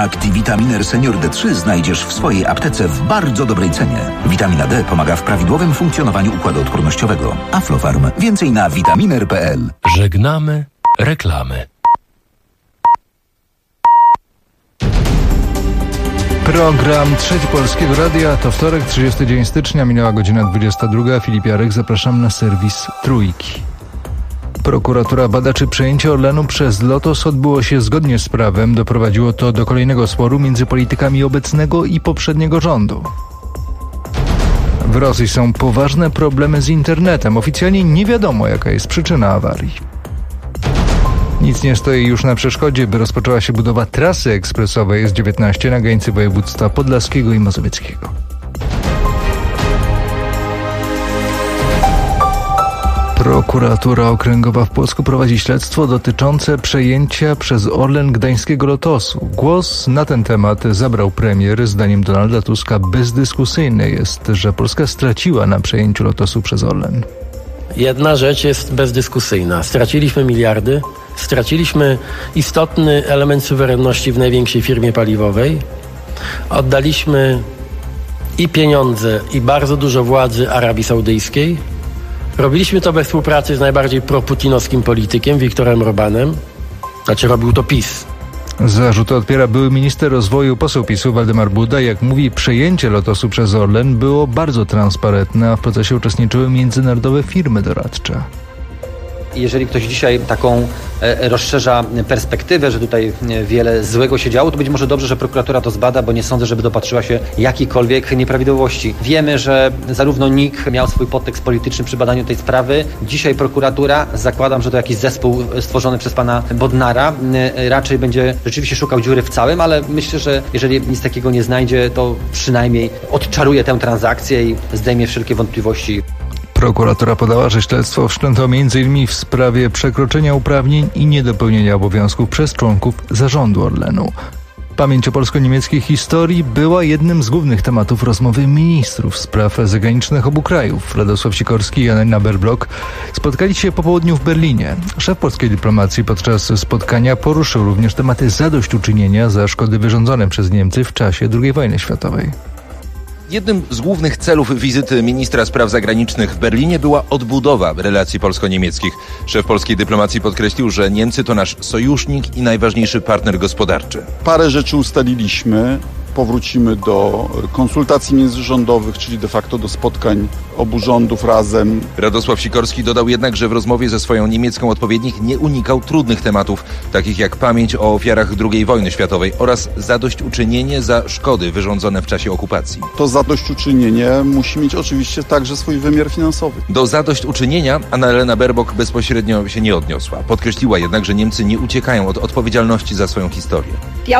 Activitaminer Senior D3 znajdziesz w swojej aptece w bardzo dobrej cenie. Witamina D pomaga w prawidłowym funkcjonowaniu układu odpornościowego. Aflofarm. Więcej na vitaminer.pl. Żegnamy reklamy. Program Trzeci Polskiego Radia to wtorek, 30 dzień stycznia, minęła godzina 22. Filip Jarek, zapraszam na serwis Trójki. Prokuratura bada, czy przejęcie Orlenu przez Lotos odbyło się zgodnie z prawem. Doprowadziło to do kolejnego sporu między politykami obecnego i poprzedniego rządu. W Rosji są poważne problemy z internetem. Oficjalnie nie wiadomo, jaka jest przyczyna awarii. Nic nie stoi już na przeszkodzie, by rozpoczęła się budowa trasy ekspresowej S19 na granicy województwa podlaskiego i mazowieckiego. Prokuratura Okręgowa w Płocku prowadzi śledztwo dotyczące przejęcia przez Orlen gdańskiego Lotosu. Głos na ten temat zabrał premier. Zdaniem Donalda Tuska bezdyskusyjne jest, że Polska straciła na przejęciu Lotosu przez Orlen. Jedna rzecz jest bezdyskusyjna. Straciliśmy miliardy, straciliśmy istotny element suwerenności w największej firmie paliwowej. Oddaliśmy i pieniądze, i bardzo dużo władzy Arabii Saudyjskiej. Robiliśmy to we współpracy z najbardziej proputinowskim politykiem, Viktorem Orbanem. Znaczy robił to PiS. Zarzuty odpiera były minister rozwoju, poseł PiS-u Waldemar Buda. Jak mówi, przejęcie Lotosu przez Orlen było bardzo transparentne, a w procesie uczestniczyły międzynarodowe firmy doradcze. Jeżeli ktoś dzisiaj taką rozszerza perspektywę, że tutaj wiele złego się działo, to być może dobrze, że prokuratura to zbada, bo nie sądzę, żeby dopatrzyła się jakiejkolwiek nieprawidłowości. Wiemy, że zarówno NIK miał swój podtekst polityczny przy badaniu tej sprawy. Dzisiaj prokuratura, zakładam, że to jakiś zespół stworzony przez pana Bodnara, raczej będzie rzeczywiście szukał dziury w całym, ale myślę, że jeżeli nic takiego nie znajdzie, to przynajmniej odczaruje tę transakcję i zdejmie wszelkie wątpliwości. Prokuratura podała, że śledztwo wszczęto m.in. w sprawie przekroczenia uprawnień i niedopełnienia obowiązków przez członków zarządu Orlenu. Pamięć o polsko-niemieckiej historii była jednym z głównych tematów rozmowy ministrów spraw zagranicznych obu krajów. Radosław Sikorski i Anna Baerbock spotkali się po południu w Berlinie. Szef polskiej dyplomacji podczas spotkania poruszył również tematy zadośćuczynienia za szkody wyrządzone przez Niemcy w czasie II wojny światowej. Jednym z głównych celów wizyty ministra spraw zagranicznych w Berlinie była odbudowa relacji polsko-niemieckich. Szef polskiej dyplomacji podkreślił, że Niemcy to nasz sojusznik i najważniejszy partner gospodarczy. Parę rzeczy ustaliliśmy. Powrócimy do konsultacji międzyrządowych, czyli de facto do spotkań obu rządów razem. Radosław Sikorski dodał jednak, że w rozmowie ze swoją niemiecką odpowiednik nie unikał trudnych tematów, takich jak pamięć o ofiarach II wojny światowej oraz zadośćuczynienie za szkody wyrządzone w czasie okupacji. To zadośćuczynienie musi mieć oczywiście także swój wymiar finansowy. Do zadośćuczynienia Annalena Baerbock bezpośrednio się nie odniosła. Podkreśliła jednak, że Niemcy nie uciekają od odpowiedzialności za swoją historię.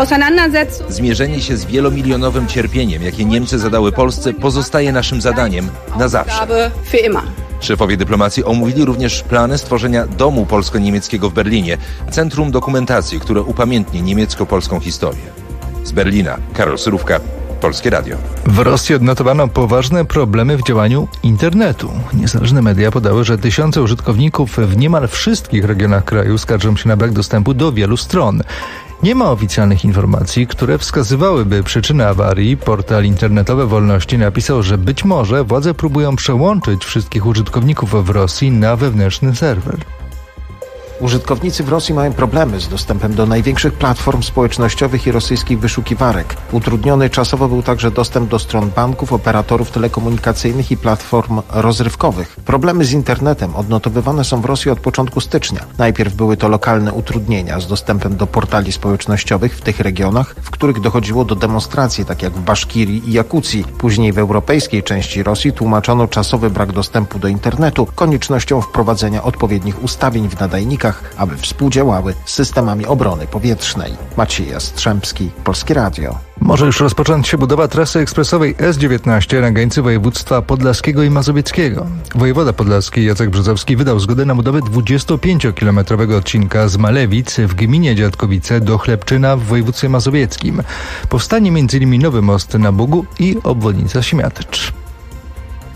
Zmierzenie się z wielomilionowym cierpieniem, jakie Niemcy zadały Polsce, pozostaje naszym zadaniem na zawsze. Szefowie dyplomacji omówili również plany stworzenia Domu Polsko-Niemieckiego w Berlinie, centrum dokumentacji, które upamiętni niemiecko-polską historię. Z Berlina, Karol Surówka, Polskie Radio. W Rosji odnotowano poważne problemy w działaniu internetu. Niezależne media podały, że tysiące użytkowników w niemal wszystkich regionach kraju skarżą się na brak dostępu do wielu stron. Nie ma oficjalnych informacji, które wskazywałyby przyczynę awarii. Portal internetowy Wolności napisał, że być może władze próbują przełączyć wszystkich użytkowników w Rosji na wewnętrzny serwer. Użytkownicy w Rosji mają problemy z dostępem do największych platform społecznościowych i rosyjskich wyszukiwarek. Utrudniony czasowo był także dostęp do stron banków, operatorów telekomunikacyjnych i platform rozrywkowych. Problemy z internetem odnotowywane są w Rosji od początku stycznia. Najpierw były to lokalne utrudnienia z dostępem do portali społecznościowych w tych regionach, w których dochodziło do demonstracji, tak jak w Baszkirii i Jakucji. Później w europejskiej części Rosji tłumaczono czasowy brak dostępu do internetu koniecznością wprowadzenia odpowiednich ustawień w nadajnikach, aby współdziałały z systemami obrony powietrznej. Maciej Jastrzębski, Polskie Radio. Może już rozpocząć się budowa trasy ekspresowej S19 na granicy województwa podlaskiego i mazowieckiego. Wojewoda podlaski Jacek Brzozowski wydał zgodę na budowę 25-kilometrowego odcinka z Malewic w gminie Dziadkowice do Chlebczyna w województwie mazowieckim. Powstanie m.in. nowy most na Bugu i obwodnica Siemiatycz.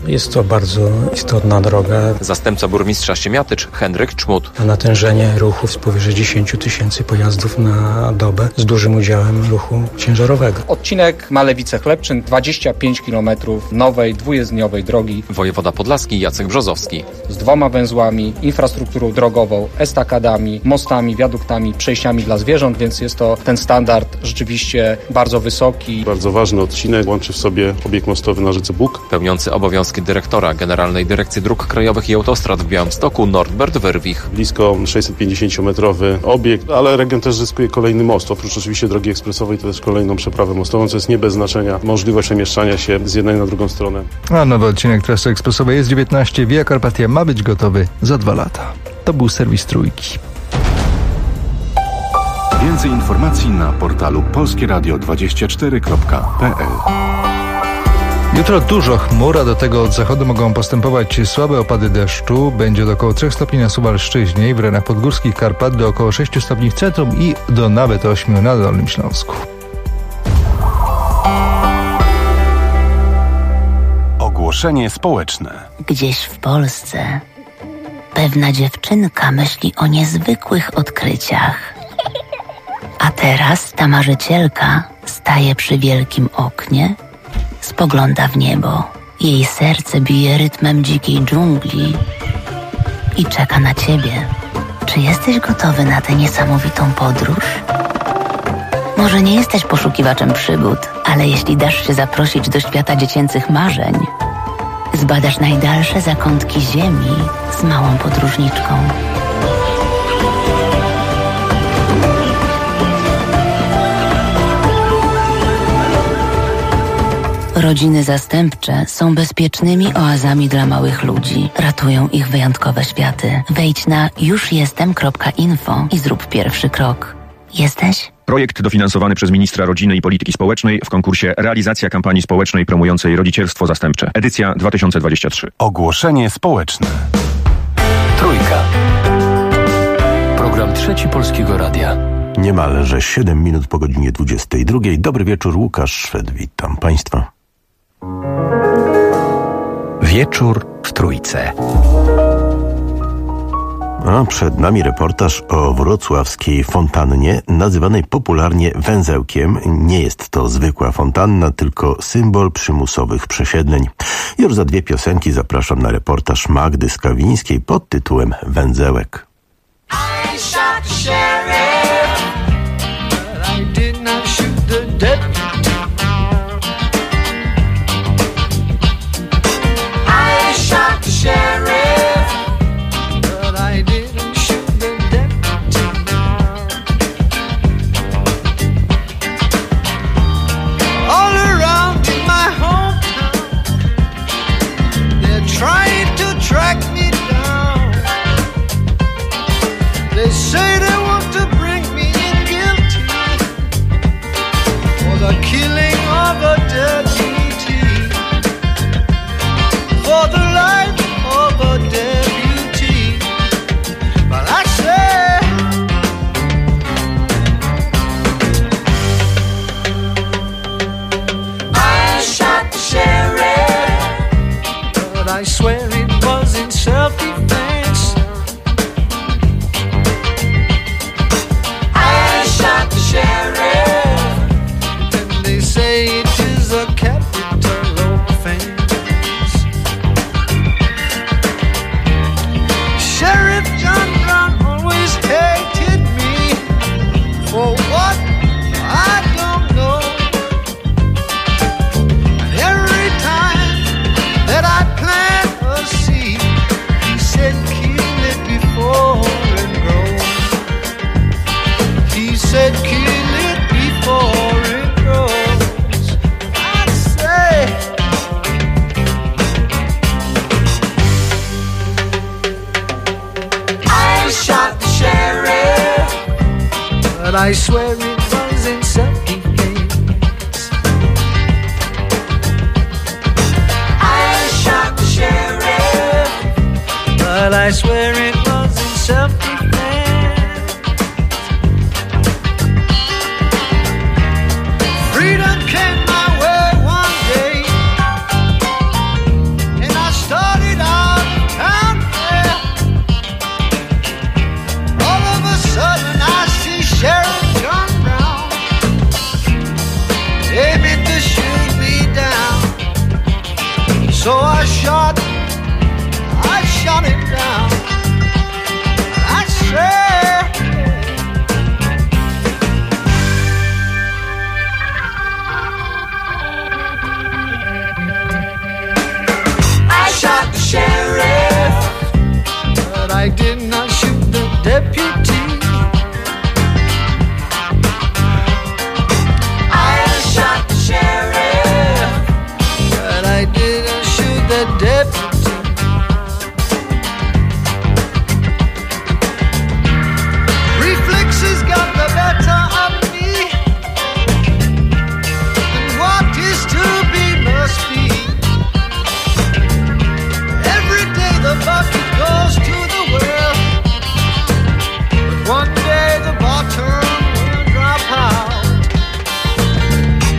Jest to bardzo istotna droga. Zastępca burmistrza Siemiatycz Henryk Czmut. Natężenie ruchu z powyżej 10 000 pojazdów na dobę z dużym udziałem ruchu ciężarowego. Odcinek Malewice-Chlebczyn, 25 km nowej, dwujezdniowej drogi. Wojewoda podlaski Jacek Brzozowski. Z 2 węzłami, infrastrukturą drogową, estakadami, mostami, wiaduktami, przejściami dla zwierząt, więc jest to ten standard rzeczywiście bardzo wysoki. Bardzo ważny odcinek, łączy w sobie obiekt mostowy na rzece Bóg. Pełniący obowiązki dyrektora Generalnej Dyrekcji Dróg Krajowych i Autostrad w Białymstoku Norbert Werwich. Blisko 650-metrowy obiekt, ale region też zyskuje kolejny most. Oprócz oczywiście drogi ekspresowej to też kolejną przeprawę mostową, co jest nie bez znaczenia. Możliwość przemieszczania się z jednej na drugą stronę. A nowy odcinek trasy ekspresowej S19 Via Carpatia ma być gotowy za 2 lata. To był serwis Trójki. Więcej informacji na portalu polskieradio24.pl. Jutro dużo chmur, a do tego od zachodu mogą postępować słabe opady deszczu. Będzie do około 3 stopni na Suwalszczyźnie i w rejonach podgórskich Karpat, do około 6 stopni w centrum i do nawet 8 na Dolnym Śląsku. Ogłoszenie społeczne. Gdzieś w Polsce pewna dziewczynka myśli o niezwykłych odkryciach. A teraz ta marzycielka staje przy wielkim oknie, spogląda w niebo. Jej serce bije rytmem dzikiej dżungli i czeka na ciebie. Czy jesteś gotowy na tę niesamowitą podróż? Może nie jesteś poszukiwaczem przygód, ale jeśli dasz się zaprosić do świata dziecięcych marzeń, zbadasz najdalsze zakątki ziemi z małą podróżniczką. Rodziny zastępcze są bezpiecznymi oazami dla małych ludzi. Ratują ich wyjątkowe światy. Wejdź na jużjestem.info i zrób pierwszy krok. Jesteś? Projekt dofinansowany przez ministra rodziny i polityki społecznej w konkursie Realizacja kampanii społecznej promującej rodzicielstwo zastępcze. Edycja 2023. Ogłoszenie społeczne. Trójka. Program Trzeci Polskiego Radia. Niemalże 7 minut po godzinie 22. Dobry wieczór, Łukasz Szwed. Witam Państwa. Wieczór w Trójce. A przed nami reportaż o wrocławskiej fontannie, nazywanej popularnie węzełkiem. Nie jest to zwykła fontanna, tylko symbol przymusowych przesiedleń. Już za 2 piosenki zapraszam na reportaż Magdy Skawińskiej pod tytułem Węzełek. I shot the sheriff, but I did not shoot the deputy. I shot the sheriff, but I didn't shoot the deputy. All around in my hometown, they're trying to track me down. They say they want to bring me in guilty for the killing of a deputy, for the life of a deputy. But I say, I shot the sheriff, but I swear it was in self-defense. Shot the sheriff, and they say it is a capital offense. Sheriff John Brown always hated me for what I don't know. And every time that I plant a seed, he said kill it before it grows. He said kill it before it grows. I say, I shot the sheriff, but I swear it was in self-defense. I shot the sheriff, but I swear it was in self-defense. Freedom came my way one day, and I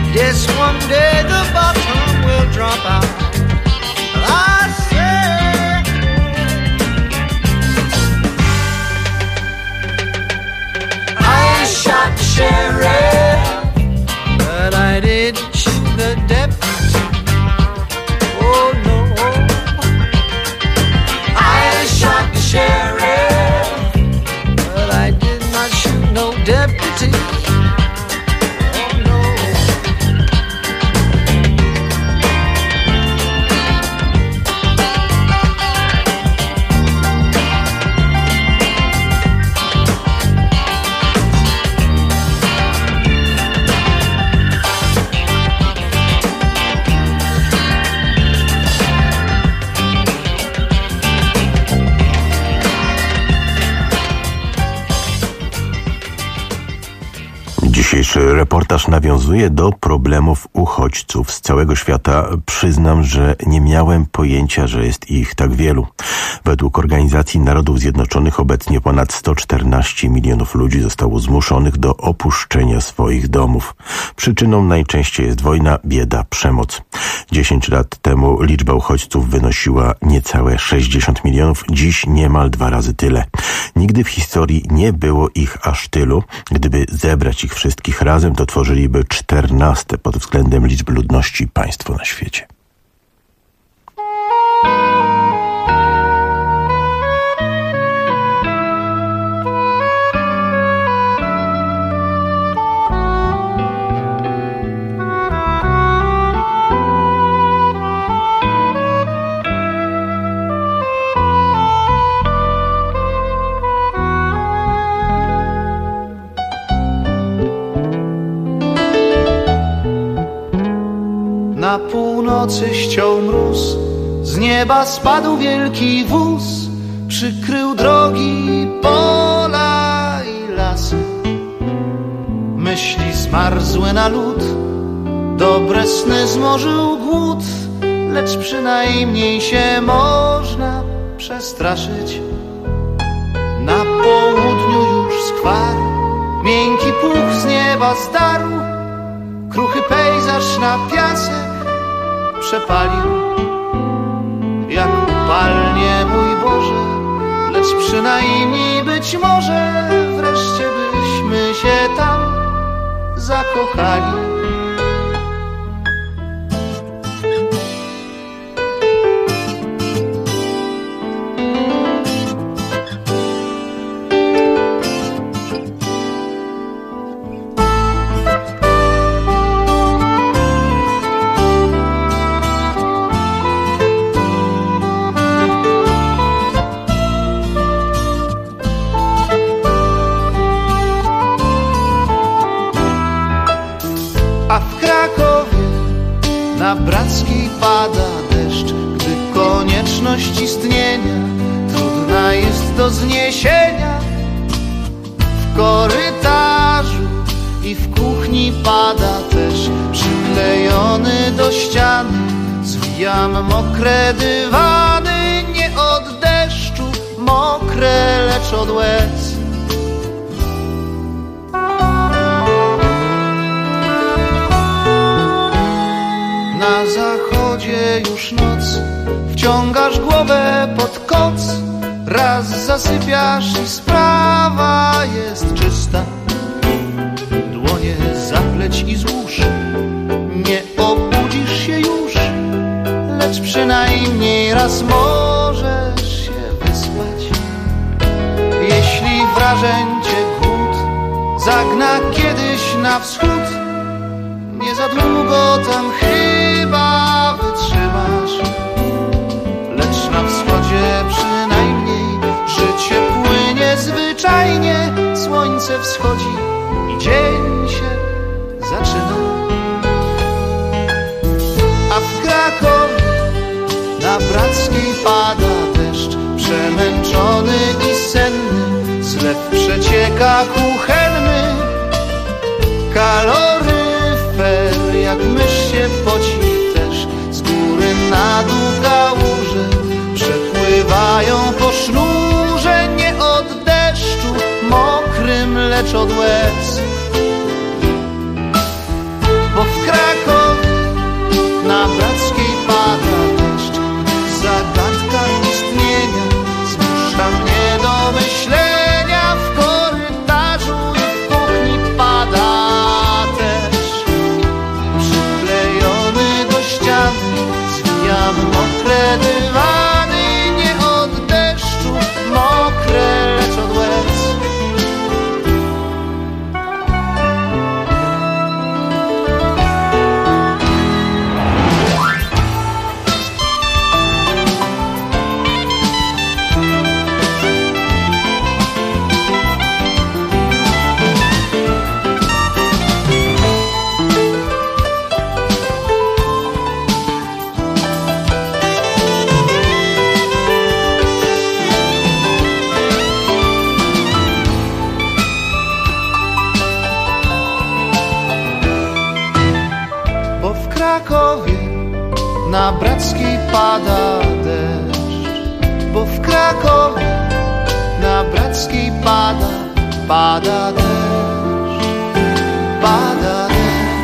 Yes, one day the bottom will drop out. I say I shot the sheriff, but I didn't shoot the deputy. Oh no, I shot the sheriff, but I did not shoot no deputy. Dzisiejszy reportaż nawiązuje do problemów uchodźców z całego świata. Przyznam, że nie miałem pojęcia, że jest ich tak wielu. Według Organizacji Narodów Zjednoczonych obecnie ponad 114 milionów ludzi zostało zmuszonych do opuszczenia swoich domów. Przyczyną najczęściej jest wojna, bieda, przemoc. 10 lat temu liczba uchodźców wynosiła niecałe 60 milionów, dziś niemal 2 razy tyle. Nigdy w historii nie było ich aż tylu. Gdyby zebrać ich wszystkich razem, to tworzyliby 14 pod względem liczby ludności państwo na świecie. Na północy ściął mróz, z nieba spadł wielki wóz, przykrył drogi, pola i lasy. Myśli zmarzłe na lód, dobre sny zmorzył głód, lecz przynajmniej się można przestraszyć. Na południu już skwar, miękki puch z nieba zdarł, kruchy pejzaż na piasek przepalił. Jak upalnie, mój Boże, lecz przynajmniej być może wreszcie byśmy się tam zakochali. A w Krakowie na Brackiej pada deszcz, gdy konieczność istnienia trudna jest do zniesienia. W korytarzu i w kuchni pada też, przyklejony do ściany zwijam mokre dywany, nie od deszczu mokre, lecz od łez. Na zachodzie już noc, wciągasz głowę pod koc, raz zasypiasz i sprawa jest czysta. Dłonie zapleć i złóż, nie obudzisz się już, lecz przynajmniej raz możesz się wyspać. Jeśli wrażeń cię głód zagna kiedyś na wschód, nie za długo tam chyba wytrzymasz. Lecz na wschodzie przynajmniej życie płynie zwyczajnie, słońce wschodzi i dzień się zaczyna. A w Krakowie na Brackiej pada deszcz, przemęczony i senny, zlew przecieka kuchenny. Kaloryfer jak mysz się poci też, z góry na dół kałuże przepływają po sznurze, nie od deszczu mokrym, lecz od łez. Bo w Krakowie na Brackiej pada deszcz, bo w Krakowie na Brackiej pada deszcz, pada deszcz.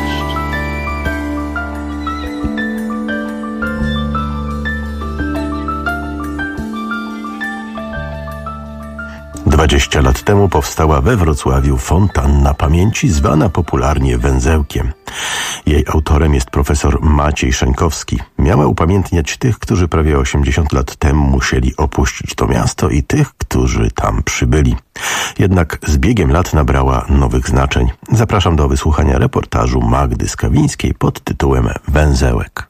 20 lat temu powstała we Wrocławiu fontanna pamięci, zwana popularnie węzełkiem. Jej autorem jest profesor Maciej Szeńkowski. Miała upamiętniać tych, którzy prawie 80 lat temu musieli opuścić to miasto i tych, którzy tam przybyli. Jednak z biegiem lat nabrała nowych znaczeń. Zapraszam do wysłuchania reportażu Magdy Skawińskiej pod tytułem Węzełek.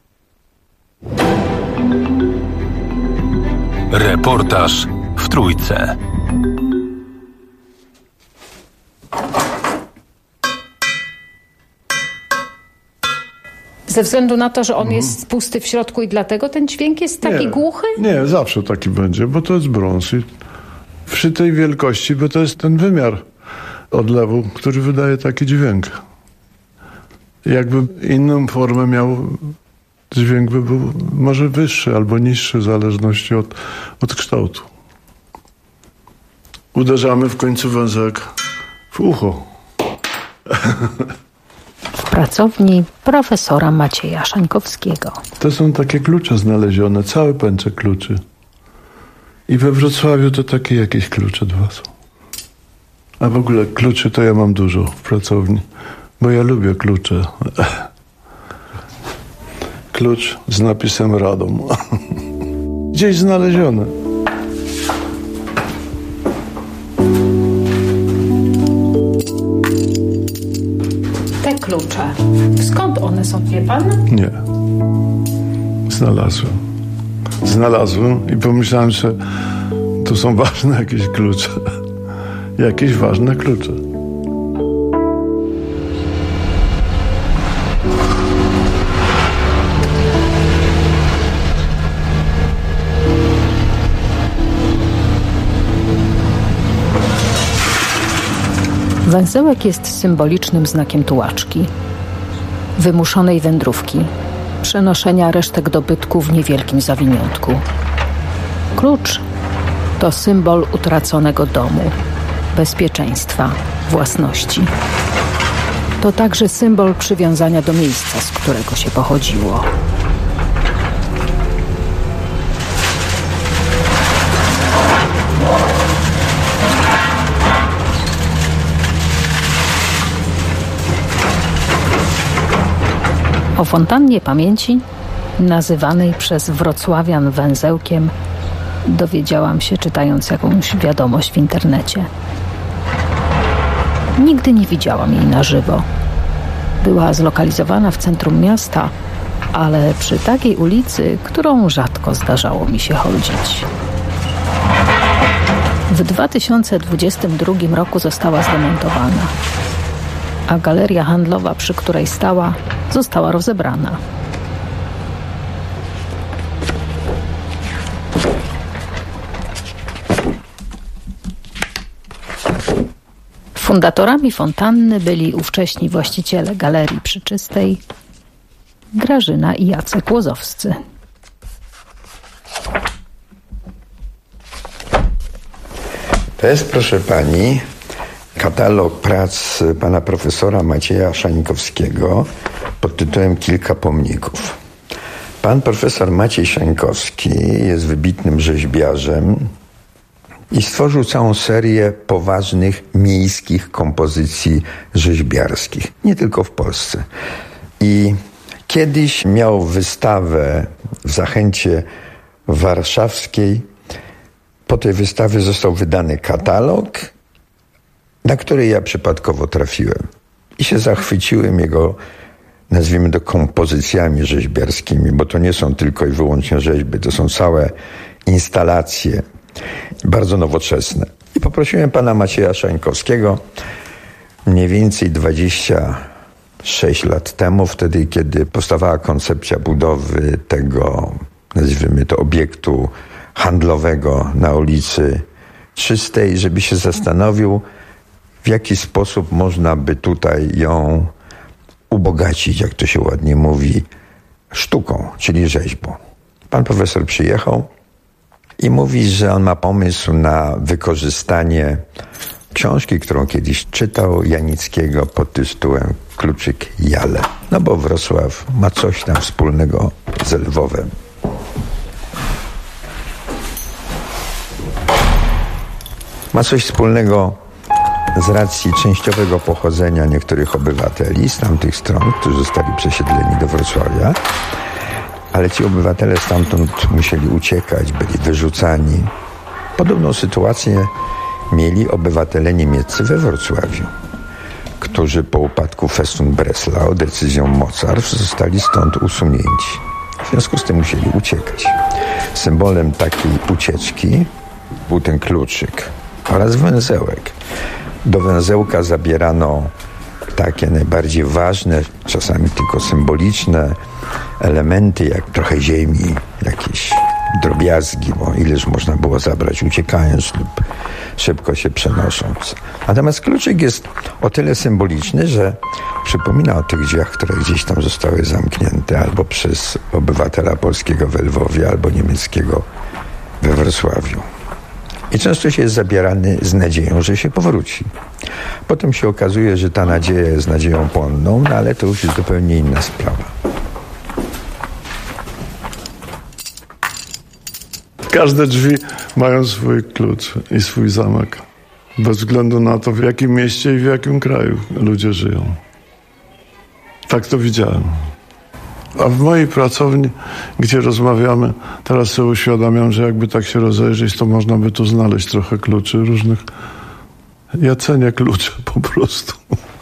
Reportaż w Trójce. Ze względu na to, że on jest pusty w środku i dlatego ten dźwięk jest taki głuchy? Nie, zawsze taki będzie, bo to jest brąz. I przy tej wielkości, bo to jest ten wymiar odlewu, który wydaje taki dźwięk. Jakby inną formę miał, dźwięk by był może wyższy albo niższy, w zależności od kształtu. Uderzamy w końcu węzełek w ucho. W pracowni profesora Macieja Szeńkowskiego. To są takie klucze znalezione, cały pęczek kluczy. I we Wrocławiu to takie jakieś klucze dwa są. A w ogóle kluczy to ja mam dużo w pracowni, bo ja lubię klucze. Klucz z napisem Radom. Gdzieś znalezione. Te klucze, skąd one są, wie pan? Nie. Znalazłem i pomyślałem, że to są ważne jakieś klucze. Jakieś ważne klucze. Węzełek jest symbolicznym znakiem tułaczki, wymuszonej wędrówki, przenoszenia resztek dobytku w niewielkim zawiniątku. Klucz to symbol utraconego domu, bezpieczeństwa, własności. To także symbol przywiązania do miejsca, z którego się pochodziło. O fontannie pamięci, nazywanej przez wrocławian węzełkiem, dowiedziałam się, czytając jakąś wiadomość w internecie. Nigdy nie widziałam jej na żywo. Była zlokalizowana w centrum miasta, ale przy takiej ulicy, którą rzadko zdarzało mi się chodzić. W 2022 roku została zdemontowana, a galeria handlowa, przy której stała, została rozebrana. Fundatorami fontanny byli ówcześni właściciele Galerii Przyczystej, Grażyna i Jacek Łozowscy. To jest, proszę pani, katalog prac pana profesora Macieja Szeńkowskiego pod tytułem Kilka pomników. Pan profesor Maciej Szeńkowski jest wybitnym rzeźbiarzem i stworzył całą serię poważnych miejskich kompozycji rzeźbiarskich, nie tylko w Polsce. I kiedyś miał wystawę w Zachęcie Warszawskiej. Po tej wystawie został wydany katalog, na który ja przypadkowo trafiłem. I się zachwyciłem jego, nazwijmy to, kompozycjami rzeźbiarskimi, bo to nie są tylko i wyłącznie rzeźby, to są całe instalacje, bardzo nowoczesne. I poprosiłem pana Macieja Szeńkowskiego mniej więcej 26 lat temu, wtedy kiedy powstawała koncepcja budowy tego, nazwijmy to, obiektu handlowego na ulicy Czystej, żeby się zastanowił, w jaki sposób można by tutaj ją ubogacić, jak to się ładnie mówi, sztuką, czyli rzeźbą. Pan profesor przyjechał i mówi, że on ma pomysł na wykorzystanie książki, którą kiedyś czytał, Janickiego, pod tytułem Kluczyk Jale. No bo Wrocław ma coś tam wspólnego z Lwowem. Ma coś wspólnego z racji częściowego pochodzenia niektórych obywateli z tamtych stron, którzy zostali przesiedleni do Wrocławia, ale ci obywatele stamtąd musieli uciekać, byli wyrzucani. Podobną sytuację mieli obywatele niemieccy we Wrocławiu, którzy po upadku Festung Breslau decyzją mocarstw zostali stąd usunięci. W związku z tym musieli uciekać. Symbolem takiej ucieczki był ten kluczyk oraz węzełek. Do węzełka zabierano takie najbardziej ważne, czasami tylko symboliczne elementy, jak trochę ziemi, jakieś drobiazgi, bo ileż można było zabrać uciekając lub szybko się przenosząc. Natomiast kluczyk jest o tyle symboliczny, że przypomina o tych drzwiach, które gdzieś tam zostały zamknięte albo przez obywatela polskiego we Lwowie, albo niemieckiego we Wrocławiu. I często się jest zabierany z nadzieją, że się powróci. Potem się okazuje, że ta nadzieja jest nadzieją płonną, no ale to już jest zupełnie inna sprawa. Każde drzwi mają swój klucz i swój zamek. Bez względu na to, w jakim mieście i w jakim kraju ludzie żyją. Tak to widziałem. A w mojej pracowni, gdzie rozmawiamy, teraz sobie uświadamiam, że jakby tak się rozejrzeć, to można by tu znaleźć trochę kluczy różnych. Ja cenię klucze po prostu.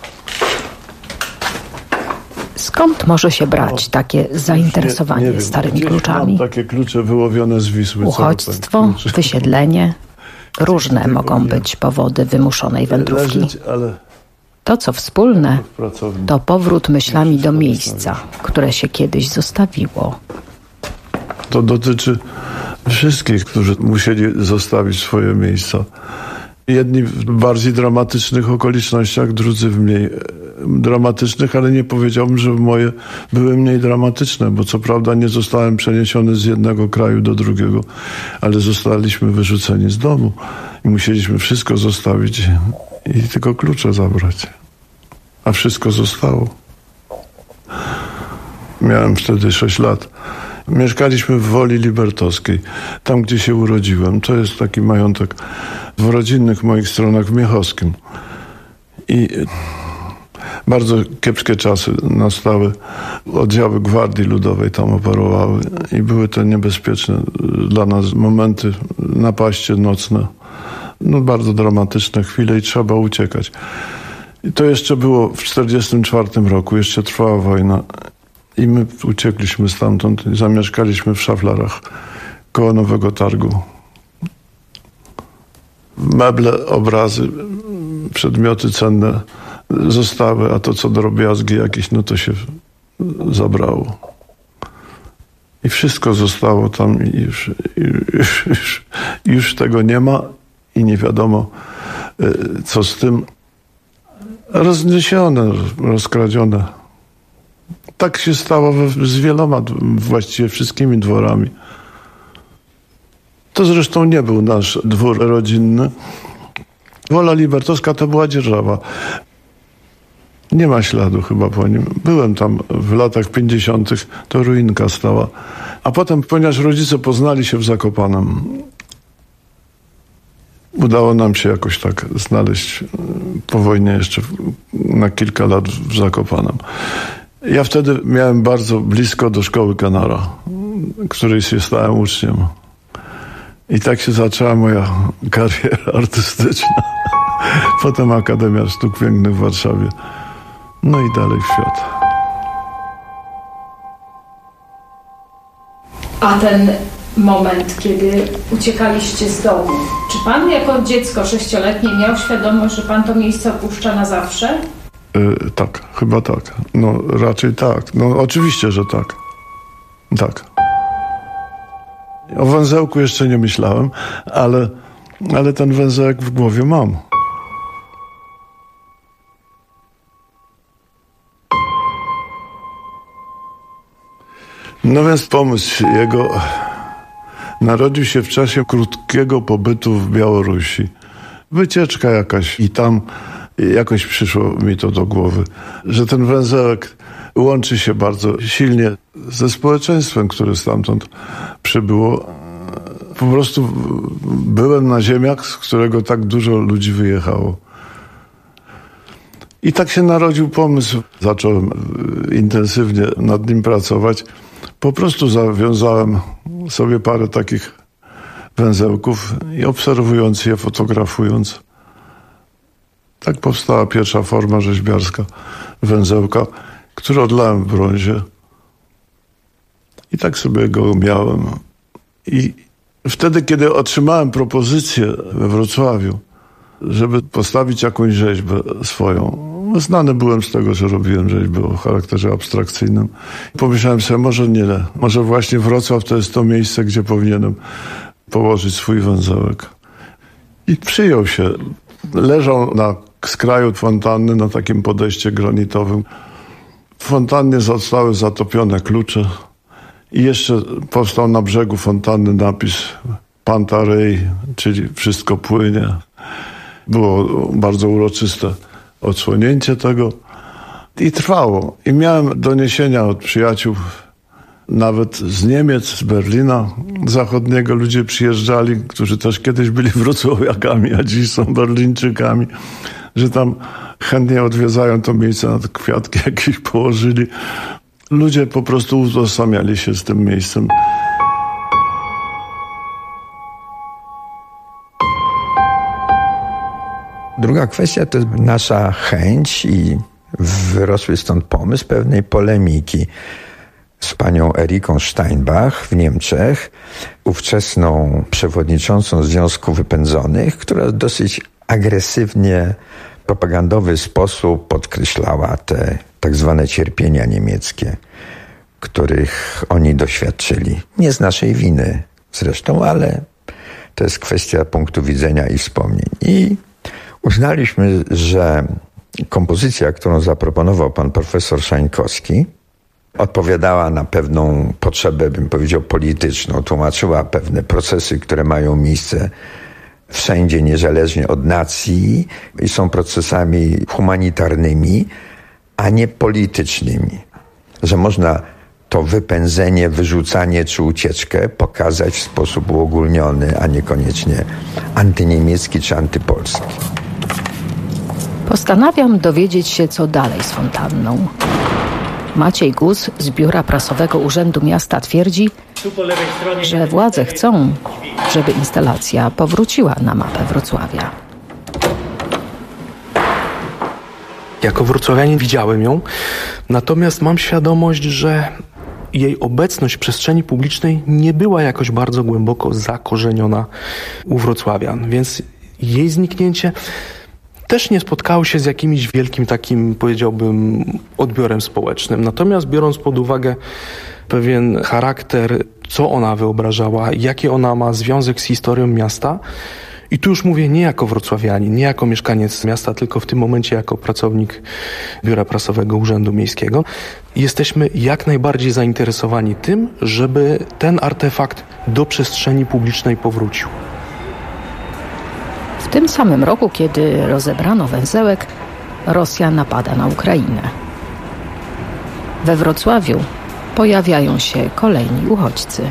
Skąd może się brać takie zainteresowanie nie starymi kluczami? Mam takie klucze wyłowione z Wisły. Uchodźstwo, wysiedlenie. Różne mogą być powody wymuszonej wędrówki. To, co wspólne, to powrót myślami do miejsca, które się kiedyś zostawiło. To dotyczy wszystkich, którzy musieli zostawić swoje miejsca. Jedni w bardziej dramatycznych okolicznościach, drudzy w mniej dramatycznych, ale nie powiedziałbym, że moje były mniej dramatyczne, bo co prawda nie zostałem przeniesiony z jednego kraju do drugiego, ale zostaliśmy wyrzuceni z domu i musieliśmy wszystko zostawić i tylko klucze zabrać. A wszystko zostało. Miałem wtedy 6 lat. Mieszkaliśmy w Woli Libertowskiej, tam gdzie się urodziłem. To jest taki majątek w rodzinnych moich stronach w Miechowskim. I bardzo kiepskie czasy nastały. Oddziały Gwardii Ludowej tam operowały i były to niebezpieczne dla nas momenty, napaście nocne. No, bardzo dramatyczne chwile i trzeba uciekać. I to jeszcze było w 1944 roku, jeszcze trwała wojna. I my uciekliśmy stamtąd i zamieszkaliśmy w Szaflarach koło Nowego Targu. Meble, obrazy, przedmioty cenne zostały, a to co drobiazgi jakieś, no to się zabrało. I wszystko zostało tam i już tego nie ma i nie wiadomo co z tym. Rozniesione, rozkradzione. Tak się stało z wieloma, właściwie wszystkimi dworami. To zresztą nie był nasz dwór rodzinny. Wola Libertowska to była dzierżawa. Nie ma śladu chyba po nim. Byłem tam w latach 50. To ruinka stała. A potem, ponieważ rodzice poznali się w Zakopanem, udało nam się jakoś tak znaleźć po wojnie jeszcze na kilka lat w Zakopanem. Ja wtedy miałem bardzo blisko do szkoły Kanara, której się stałem uczniem. I tak się zaczęła moja kariera artystyczna. Potem Akademia Sztuk Pięknych w Warszawie. No i dalej w świat. A ten moment, kiedy uciekaliście z domu, czy pan jako dziecko 6-letnie miał świadomość, że pan to miejsce opuszcza na zawsze? Tak, chyba tak. No raczej tak. No oczywiście, że tak. Tak. O węzełku jeszcze nie myślałem, ale ten węzełek w głowie mam. No więc pomysł jego narodził się w czasie krótkiego pobytu w Białorusi. Wycieczka jakaś i tam jakoś przyszło mi to do głowy, że ten węzełek łączy się bardzo silnie ze społeczeństwem, które stamtąd przybyło. Po prostu byłem na ziemiach, z którego tak dużo ludzi wyjechało. I tak się narodził pomysł. Zacząłem intensywnie nad nim pracować. Po prostu zawiązałem sobie parę takich węzełków i obserwując je, fotografując. Tak powstała pierwsza forma rzeźbiarska węzełka, który odlałem w brązie. I tak sobie go miałem. I wtedy, kiedy otrzymałem propozycję we Wrocławiu, żeby postawić jakąś rzeźbę swoją, znany byłem z tego, że robiłem rzeźby o charakterze abstrakcyjnym. Pomyślałem sobie, może nie, może właśnie Wrocław to jest to miejsce, gdzie powinienem położyć swój węzełek. I przyjął się. Leżał na skraju fontanny, na takim podejście granitowym. W fontannie zostały zatopione klucze i jeszcze powstał na brzegu fontanny napis Panta Rei, czyli wszystko płynie. Było bardzo uroczyste odsłonięcie tego i trwało. I miałem doniesienia od przyjaciół, nawet z Niemiec, z Berlina Zachodniego. Ludzie przyjeżdżali, którzy też kiedyś byli wrocławiakami, a dziś są Berlińczykami, że tam chętnie odwiedzają to miejsce, na kwiatki jakieś położyli. Ludzie po prostu utożsamiali się z tym miejscem. Druga kwestia to jest nasza chęć i wyrosły stąd pomysł pewnej polemiki z panią Eriką Steinbach w Niemczech, ówczesną przewodniczącą Związku Wypędzonych, która w dosyć agresywnie, propagandowy sposób podkreślała te tak zwane cierpienia niemieckie, których oni doświadczyli. Nie z naszej winy zresztą, ale to jest kwestia punktu widzenia i wspomnień. I uznaliśmy, że kompozycja, którą zaproponował pan profesor Szańkowski, odpowiadała na pewną potrzebę, bym powiedział, polityczną. Tłumaczyła pewne procesy, które mają miejsce wszędzie, niezależnie od nacji i są procesami humanitarnymi, a nie politycznymi. Że można to wypędzenie, wyrzucanie czy ucieczkę pokazać w sposób uogólniony, a niekoniecznie antyniemiecki czy antypolski. Postanawiam dowiedzieć się, co dalej z fontanną. Maciej Gus z Biura Prasowego Urzędu Miasta twierdzi, że władze chcą, żeby instalacja powróciła na mapę Wrocławia. Jako wrocławianin widziałem ją, natomiast mam świadomość, że jej obecność w przestrzeni publicznej nie była jakoś bardzo głęboko zakorzeniona u wrocławian, więc jej zniknięcie też nie spotkało się z jakimś wielkim takim, powiedziałbym, odbiorem społecznym. Natomiast biorąc pod uwagę pewien charakter, co ona wyobrażała, jaki ona ma związek z historią miasta, i tu już mówię nie jako wrocławianin, nie jako mieszkaniec miasta, tylko w tym momencie jako pracownik Biura Prasowego Urzędu Miejskiego, jesteśmy jak najbardziej zainteresowani tym, żeby ten artefakt do przestrzeni publicznej powrócił. W tym samym roku, kiedy rozebrano węzełek, Rosja napada na Ukrainę. We Wrocławiu pojawiają się kolejni uchodźcy.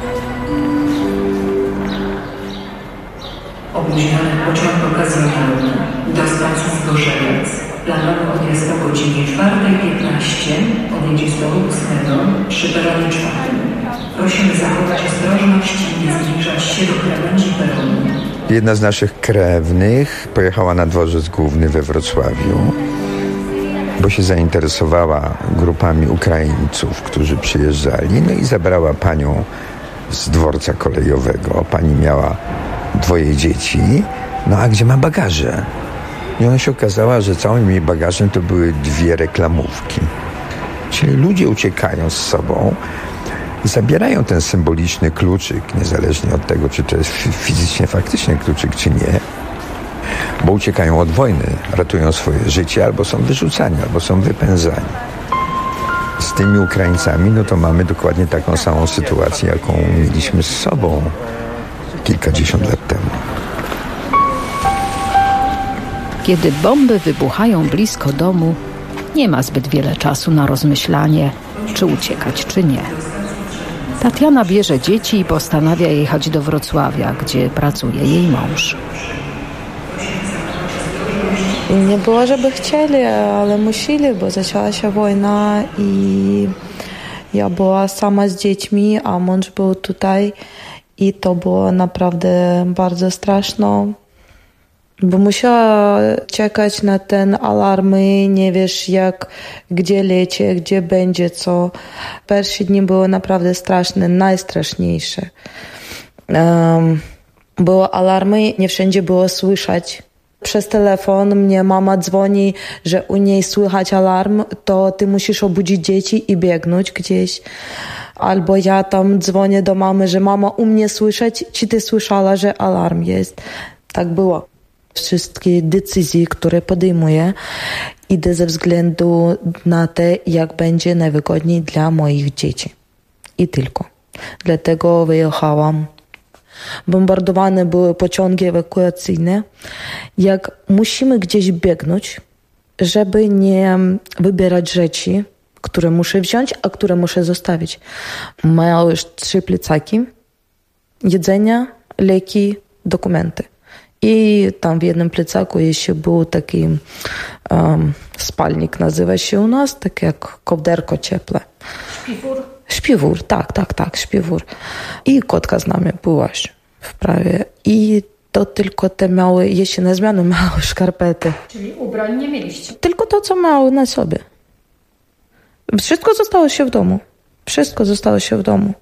Opóźniony pociąg okazjonalny do stacji Zgorzelec planowy odjazd o godzinie 4:15 odjedzie z toru 8 przy peronie 4. Prosimy zachować ostrożność i nie zbliżać się do krawędzi peronu. Jedna z naszych krewnych pojechała na dworzec główny we Wrocławiu, bo się zainteresowała grupami Ukraińców, którzy przyjeżdżali, no i zabrała panią z dworca kolejowego. Pani miała 2 dzieci, no a gdzie ma bagaże? I ona się okazała, że całym jej bagażem to były 2 reklamówki. Czyli ludzie uciekają z sobą, zabierają ten symboliczny kluczyk, niezależnie od tego, czy to jest fizycznie, faktycznie kluczyk, czy nie, bo uciekają od wojny, ratują swoje życie, albo są wyrzucani, albo są wypędzani. z tymi Ukraińcami, no to mamy dokładnie taką samą sytuację, jaką mieliśmy z sobą kilkadziesiąt lat temu. Kiedy bomby wybuchają blisko domu, nie ma zbyt wiele czasu na rozmyślanie, czy uciekać, czy nie. Tatiana bierze dzieci i postanawia jechać do Wrocławia, gdzie pracuje jej mąż. Nie było, żeby chcieli, ale musieli, bo zaczęła się wojna i ja była sama z dziećmi, a mąż był tutaj i to było naprawdę bardzo straszne, bo musiała czekać na ten alarmy, nie wiesz gdzie leci, gdzie będzie co. Pierwsze dni były naprawdę straszne, najstraszniejsze. Były alarmy, nie wszędzie było słyszeć. Przez telefon mnie mama dzwoni, że u niej słychać alarm, to ty musisz obudzić dzieci i biegnąć gdzieś. Albo ja tam dzwonię do mamy, że mama u mnie słyszeć, czy ty słyszała, że alarm jest. Tak było. Wszystkie decyzje, które podejmuję, idę ze względu na to, jak będzie najwygodniej dla moich dzieci. I tylko. Dlatego wyjechałam. Bombardowane były pociągi ewakuacyjne. Jak musimy gdzieś biegnąć, żeby nie wybierać rzeczy, które muszę wziąć, a które muszę zostawić. Miałam już 3 plecaki, jedzenie, leki, dokumenty. I tam w jednym plecaku jeszcze był taki spalnik, nazywa się u nas, tak jak kołderko cieple. Śpiwór? Śpiwór, tak, śpiwór. I kotka z nami była w prawie. I to tylko te małe, jeszcze na zmianę małe szkarpety. Czyli ubrań nie mieliście? Tylko to, co mało na sobie. Wszystko zostało się w domu. Wszystko zostało się w domu.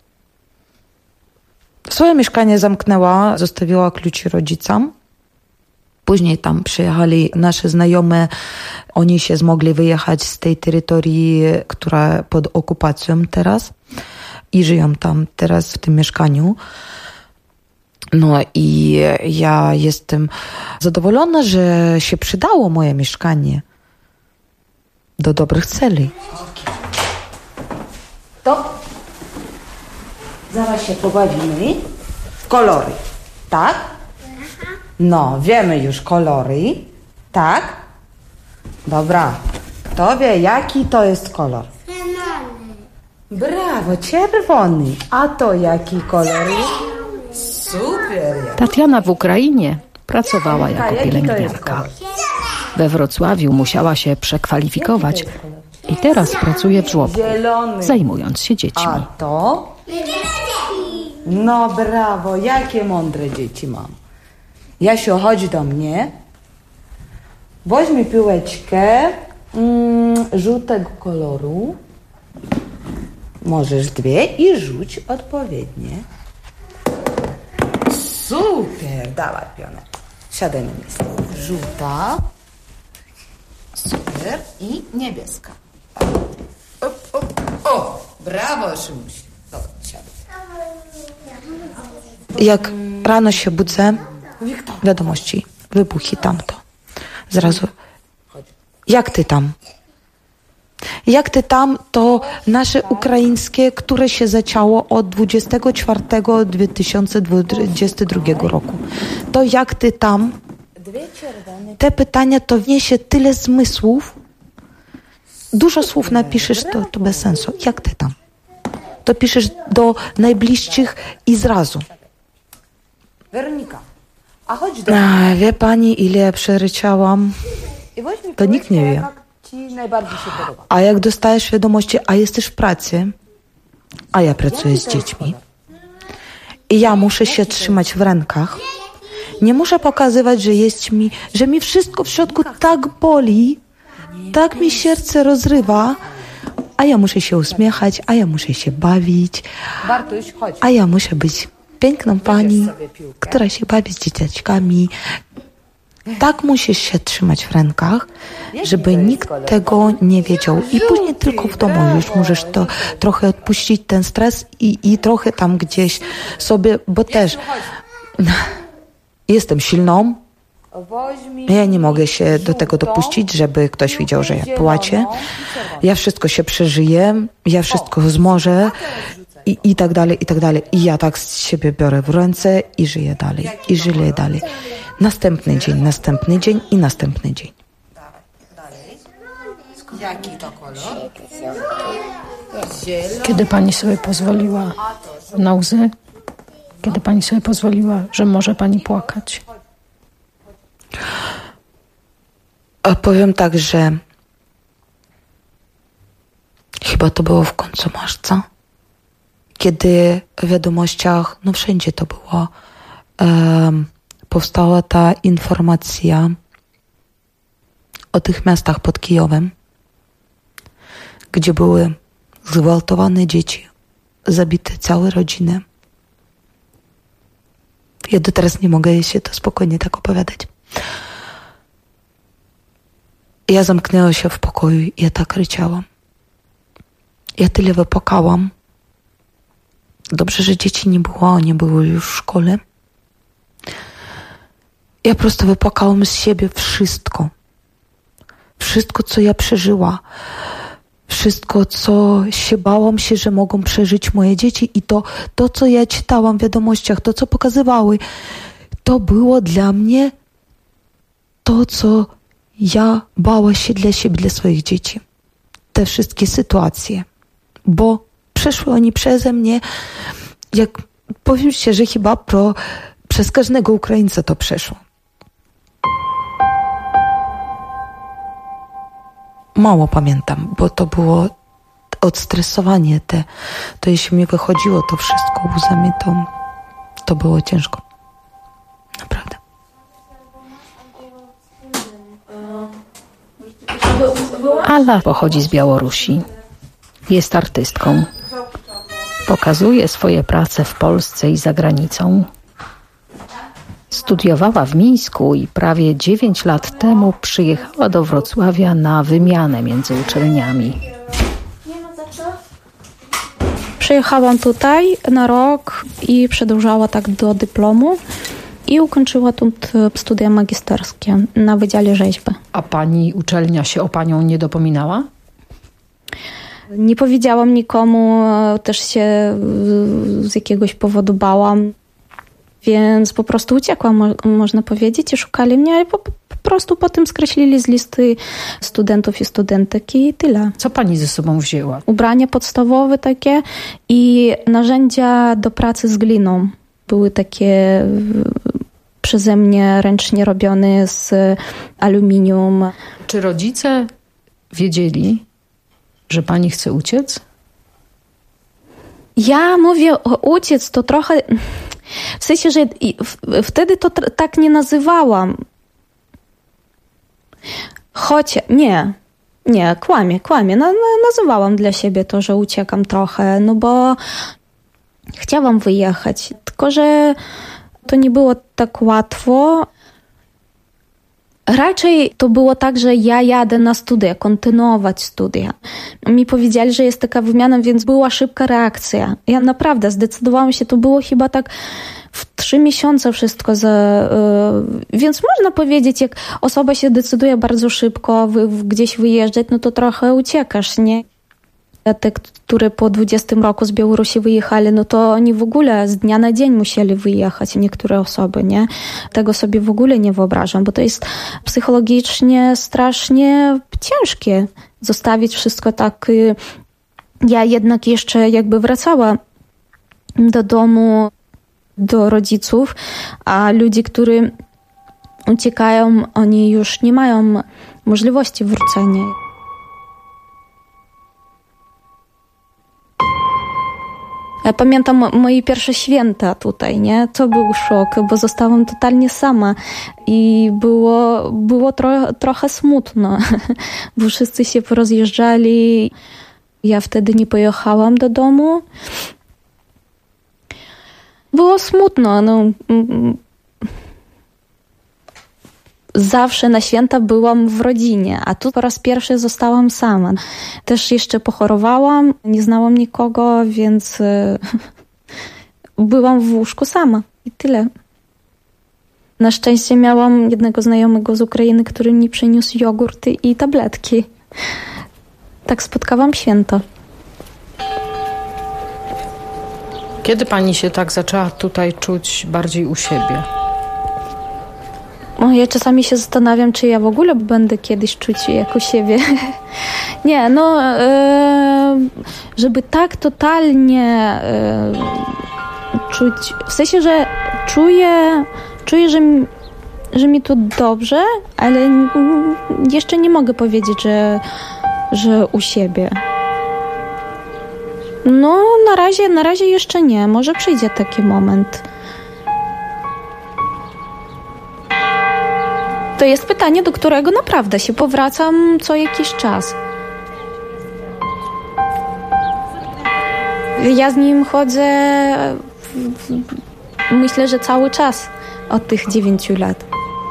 Swoje mieszkanie zamknęła, zostawiła kluczy rodzicom. Później tam przyjechali nasze znajome. Oni się zmogli wyjechać z tej terytorii, która pod okupacją teraz. I żyją tam teraz w tym mieszkaniu. No i ja jestem zadowolona, że się przydało moje mieszkanie do dobrych celów. To zaraz się pobawimy w kolory, tak? No, wiemy już kolory, tak? Dobra, kto wie, jaki to jest kolor? Czerwony. Brawo, czerwony. A to jaki kolor? Super. Tatiana w Ukrainie pracowała jako pielęgniarka. We Wrocławiu musiała się przekwalifikować i teraz pracuje w żłobku, zajmując się dziećmi. A to? No brawo, jakie mądre dzieci mam. Jasiu, chodź do mnie. Weźmie piłeczkę żółtego koloru. Możesz 2 i rzuć odpowiednie. Super, dawaj pionę. Siadaj na miejsce. Żółta. Super. I niebieska. O, brawo, Szymuś. Dobra, siadaj. Jak rano się budzę, wiadomości, wybuchi tamto. Zrazu. Jak ty tam? Jak ty tam, to nasze ukraińskie, które się zaczęło od 24/2022 roku. To jak ty tam? Te pytania to wniesie tyle zmysłów. Dużo słów napiszesz, to bez sensu. Jak ty tam? To piszesz do najbliższych i zrazu. Weronika, a chodź do mnie. Wie pani, ile ja przeleciałam? To nikt nie wie. Ci najbardziej się podoba. A jak dostajesz wiadomości, a jesteś w pracy, a ja pracuję z dziećmi i ja muszę się trzymać w rękach, nie muszę pokazywać, że mi wszystko w środku tak boli, tak mi serce rozrywa, a ja muszę się uśmiechać, a ja muszę się bawić, Bartuś, chodź. a ja muszę być piękną pani, która się bawi z dzieciaczkami. Tak musisz się trzymać w rękach, żeby nikt tego nie wiedział. I później tylko w domu już możesz to trochę odpuścić ten stres i trochę tam gdzieś sobie, bo też jestem silną, Ja nie mogę się do tego dopuścić, żeby ktoś widział, że ja płaczę. Ja wszystko się przeżyję, ja wszystko zmożę i tak dalej, i tak dalej. I ja tak z siebie biorę w ręce i żyję dalej, i żyję dalej. Następny dzień i następny dzień. Jaki to kolor? Kiedy pani sobie pozwoliła na łzy? Kiedy pani sobie pozwoliła, że może pani płakać? A powiem tak, że chyba to było w końcu marca, kiedy w wiadomościach, no wszędzie to było, powstała ta informacja o tych miastach pod Kijowem, gdzie były zgwałtowane dzieci, zabite całe rodziny. Ja do teraz nie mogę się to spokojnie tak opowiadać. Ja zamknęłam się w pokoju i ja tak ryczałam. Ja tyle wypłakałam. Dobrze, że dzieci nie było, one były już w szkole. Ja po prostu wypłakałam z siebie wszystko. Wszystko, co ja przeżyła. Wszystko, co się bałam się, że mogą przeżyć moje dzieci. I to, co ja czytałam w wiadomościach, to, co pokazywały, to było dla mnie to, co ja bała się dla siebie, dla swoich dzieci. Te wszystkie sytuacje. Bo przeszły oni przeze mnie, jak powiem szczerze, chyba przez każdego Ukraińca to przeszło. Mało pamiętam, bo to było odstresowanie to jeśli mi wychodziło to wszystko łzami, to było ciężko. Naprawdę. Ala pochodzi z Białorusi. Jest artystką. Pokazuje swoje prace w Polsce i za granicą. Studiowała w Mińsku i prawie 9 lat temu przyjechała do Wrocławia na wymianę między uczelniami. Przyjechałam tutaj na rok i przedłużała tak do dyplomu i ukończyła tu studia magisterskie na Wydziale Rzeźby. A pani uczelnia się o panią nie dopominała? Nie powiedziałam nikomu, też się z jakiegoś powodu bałam. Więc po prostu uciekłam, można powiedzieć, i szukali mnie i po prostu potem skreślili z listy studentów i studentek i tyle. Co pani ze sobą wzięła? Ubrania podstawowe takie i narzędzia do pracy z gliną. Były takie przeze mnie ręcznie robione z aluminium. Czy rodzice wiedzieli, że pani chce uciec? Ja mówię uciec to trochę... W sensie, że wtedy to tak nie nazywałam. Chociaż... Nie, kłamię. Nazywałam dla siebie to, że uciekam trochę, no bo chciałam wyjechać. Tylko, że to nie było tak łatwo. Raczej to było tak, że ja jadę na studia, kontynuować studia. Mi powiedzieli, że jest taka wymiana, więc była szybka reakcja. Ja naprawdę zdecydowałam się, to było chyba tak w 3 miesiące wszystko. Więc można powiedzieć, jak osoba się decyduje bardzo szybko gdzieś wyjeżdżać, no to trochę uciekasz, nie? Te, które po 20 roku z Białorusi wyjechali, no to oni w ogóle z dnia na dzień musieli wyjechać, niektóre osoby, nie? Tego sobie w ogóle nie wyobrażam, bo to jest psychologicznie strasznie ciężkie zostawić wszystko tak. Ja jednak jeszcze jakby wracała do domu, do rodziców, a ludzie, którzy uciekają, oni już nie mają możliwości wrócenia. Ja pamiętam moje pierwsze święta tutaj, nie? To był szok, bo zostałam totalnie sama i było trochę smutno, bo wszyscy się porozjeżdżali. Ja wtedy nie pojechałam do domu. Było smutno, no. Zawsze na święta byłam w rodzinie, a tu po raz pierwszy zostałam sama. Też jeszcze pochorowałam, nie znałam nikogo, więc byłam w łóżku sama i tyle. Na szczęście miałam jednego znajomego z Ukrainy, który mi przyniósł jogurty i tabletki. Tak spotkałam święto. Kiedy pani się tak zaczęła tutaj czuć bardziej u siebie? Ja czasami się zastanawiam, czy ja w ogóle będę kiedyś czuć jak u siebie. Nie, żeby tak totalnie czuć, w sensie, że czuję, że mi tu dobrze, ale jeszcze nie mogę powiedzieć, że u siebie. Na razie jeszcze nie. Może przyjdzie taki moment. To jest pytanie, do którego naprawdę się powracam co jakiś czas. Ja z nim chodzę, myślę, że cały czas od tych 9 lat.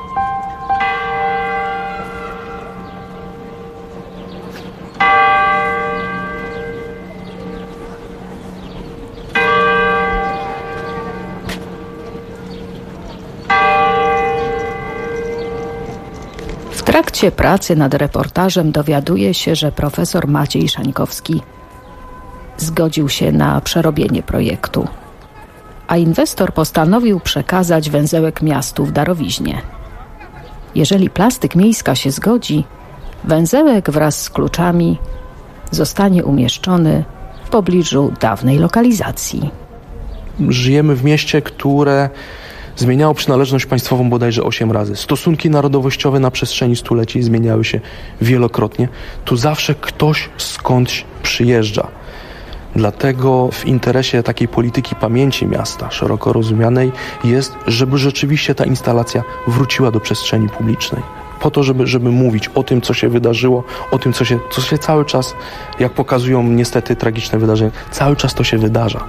W trakcie pracy nad reportażem dowiaduje się, że profesor Maciej Szańkowski zgodził się na przerobienie projektu, a inwestor postanowił przekazać węzełek miastu w darowiźnie. Jeżeli Plastyk Miejska się zgodzi, węzełek wraz z kluczami zostanie umieszczony w pobliżu dawnej lokalizacji. Żyjemy w mieście, które zmieniało przynależność państwową bodajże 8 razy. Stosunki narodowościowe na przestrzeni stuleci zmieniały się wielokrotnie. Tu zawsze ktoś skądś przyjeżdża. Dlatego w interesie takiej polityki pamięci miasta, szeroko rozumianej, jest, żeby rzeczywiście ta instalacja wróciła do przestrzeni publicznej. Po to, żeby mówić o tym, co się wydarzyło, o tym, co się cały czas, jak pokazują niestety tragiczne wydarzenia, cały czas to się wydarza.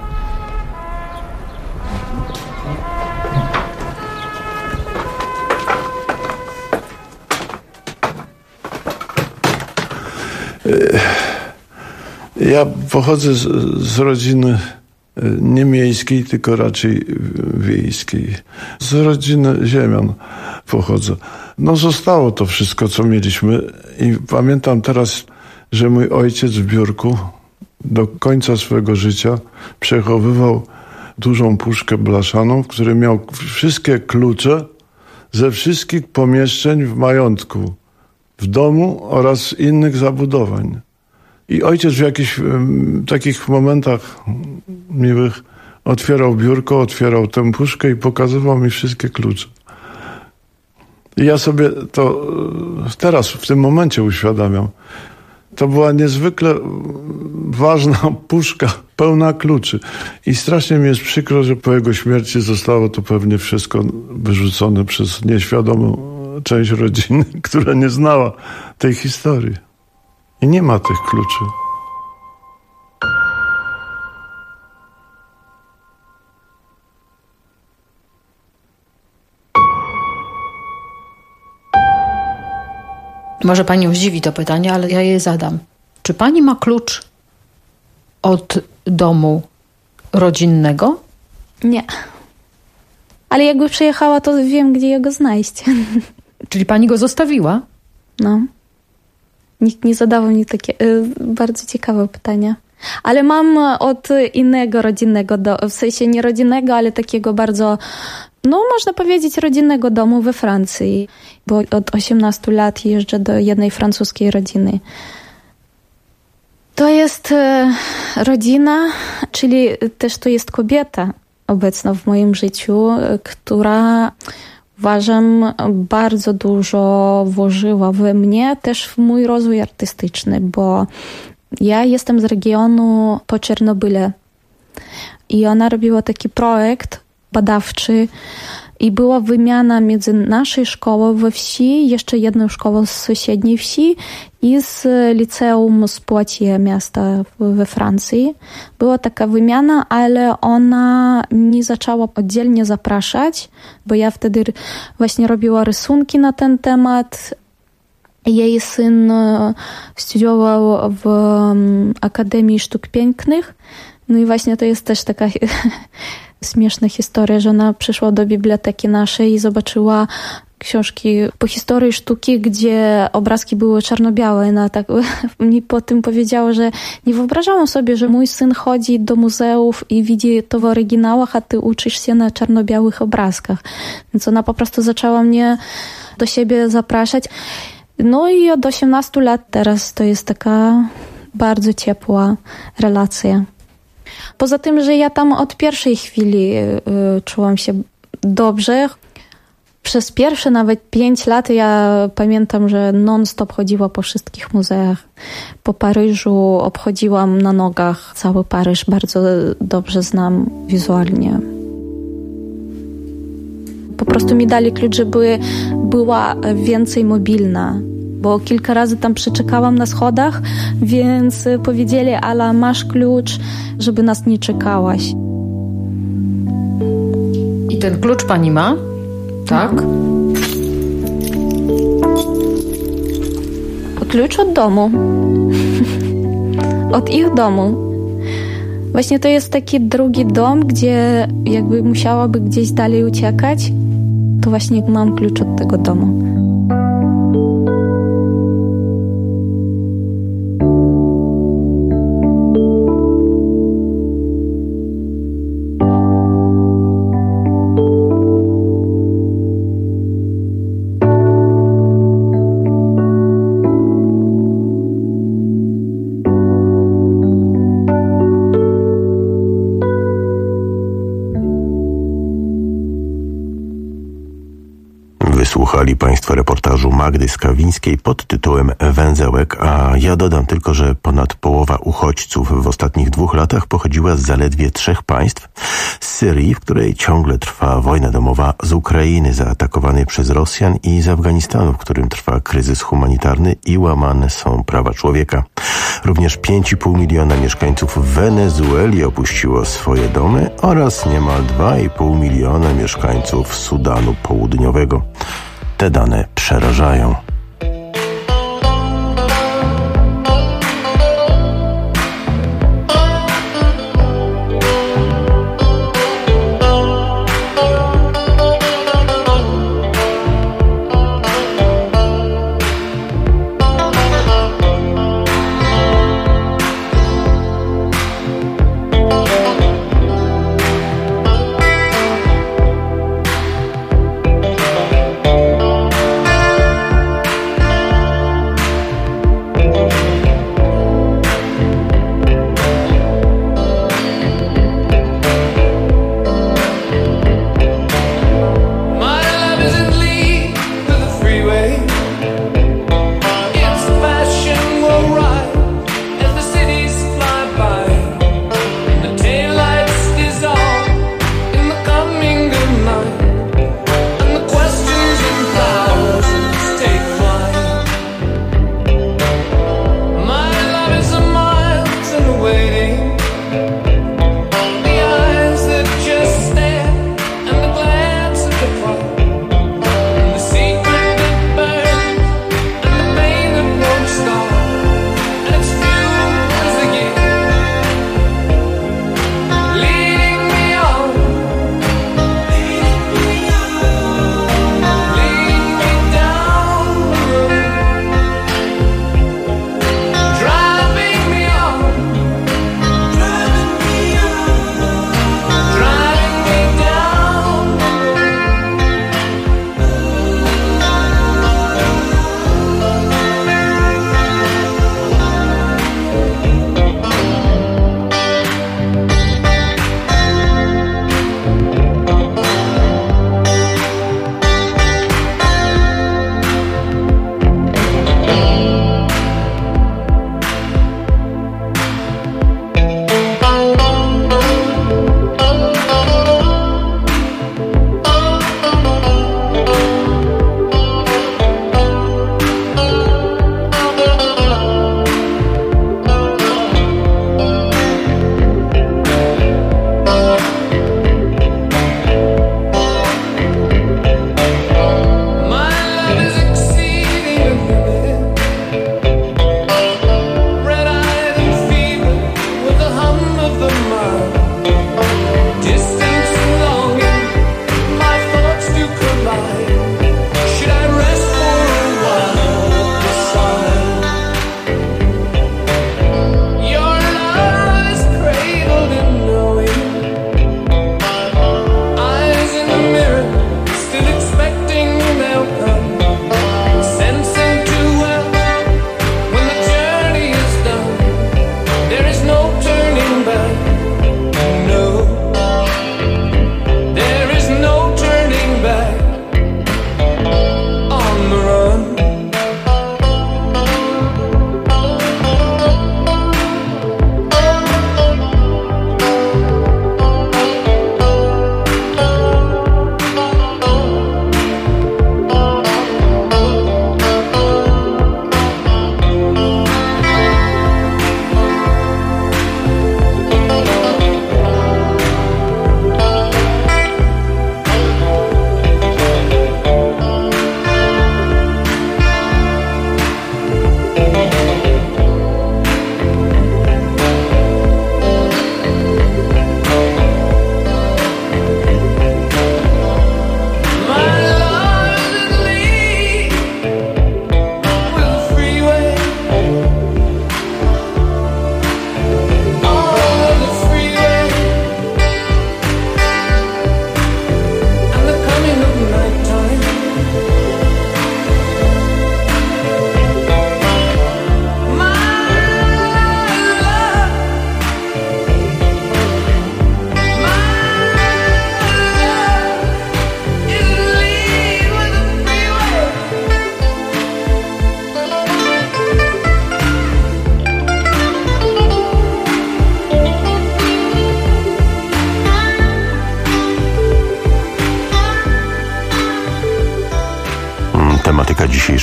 Ja pochodzę z rodziny nie miejskiej, tylko raczej wiejskiej. Z rodziny ziemian pochodzę. Zostało to wszystko, co mieliśmy i pamiętam teraz, że mój ojciec w biurku do końca swojego życia przechowywał dużą puszkę blaszaną, w której miał wszystkie klucze ze wszystkich pomieszczeń w majątku, w domu oraz innych zabudowań. I ojciec w jakichś takich momentach miłych otwierał biurko, otwierał tę puszkę i pokazywał mi wszystkie klucze. I ja sobie to teraz, w tym momencie uświadamiam. To była niezwykle ważna puszka, pełna kluczy. I strasznie mi jest przykro, że po jego śmierci zostało to pewnie wszystko wyrzucone przez nieświadomą część rodziny, która nie znała tej historii. I nie ma tych kluczy. Może panią zdziwi to pytanie, ale ja je zadam. Czy pani ma klucz od domu rodzinnego? Nie. Ale jakby przyjechała, to wiem, gdzie go znaleźć. Czyli pani go zostawiła? No. Nikt nie zadawał mi takie bardzo ciekawe pytania. Ale mam od innego rodzinnego, w sensie nie rodzinnego, ale takiego bardzo, można powiedzieć, rodzinnego domu we Francji. Bo od 18 lat jeżdżę do jednej francuskiej rodziny. To jest rodzina, czyli też to jest kobieta obecna w moim życiu, która uważam bardzo dużo włożyła we mnie, też w mój rozwój artystyczny, bo ja jestem z regionu po Czernobyle i ona robiła taki projekt badawczy i była wymiana między naszej szkołą we wsi, jeszcze jedną szkołą z sąsiedniej wsi i z liceum z Poitiers, miasta we Francji. Była taka wymiana, ale ona nie zaczęła oddzielnie zapraszać, bo ja wtedy właśnie robiła rysunki na ten temat. Jej syn studiował w Akademii Sztuk Pięknych. No i właśnie to jest też taka Śmieszna historia, że ona przyszła do biblioteki naszej i zobaczyła książki po historii sztuki, gdzie obrazki były czarno-białe. Ona tak mi po tym powiedziała, że nie wyobrażałam sobie, że mój syn chodzi do muzeów i widzi to w oryginałach, a ty uczysz się na czarno-białych obrazkach. Więc ona po prostu zaczęła mnie do siebie zapraszać. No i od 18 lat teraz to jest taka bardzo ciepła relacja. Poza tym, że ja tam od pierwszej chwili czułam się dobrze. Przez pierwsze nawet 5 lat ja pamiętam, że non-stop chodziła po wszystkich muzeach. Po Paryżu obchodziłam na nogach cały Paryż. Bardzo dobrze znam wizualnie. Po prostu mi dali klucz, żeby była więcej mobilna. Bo kilka razy tam przeczekałam na schodach, więc powiedzieli: Ala, masz klucz, żeby nas nie czekałaś. I ten klucz pani ma? Tak? Klucz od domu. Od ich domu. Właśnie to jest taki drugi dom, gdzie jakby musiałaby gdzieś dalej uciekać, to właśnie mam klucz od tego domu. Wysłuchali Państwo reportażu Magdy Skawińskiej pod tytułem Węzełek, a ja dodam tylko, że ponad połowa uchodźców w ostatnich 2 latach pochodziła z zaledwie 3 państw. Z Syrii, w której ciągle trwa wojna domowa, z Ukrainy zaatakowanej przez Rosjan i z Afganistanu, w którym trwa kryzys humanitarny i łamane są prawa człowieka. Również 5,5 miliona mieszkańców Wenezueli opuściło swoje domy oraz niemal 2,5 miliona mieszkańców Sudanu Południowego. Te dane przerażają.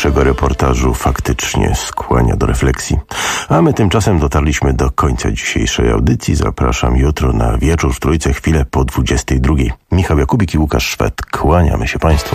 dzisiejszego reportażu faktycznie skłania do refleksji. A my tymczasem dotarliśmy do końca dzisiejszej audycji. Zapraszam jutro na Wieczór w Trójce, chwilę po 22. Michał Jakubik i Łukasz Szwed. Kłaniamy się Państwu.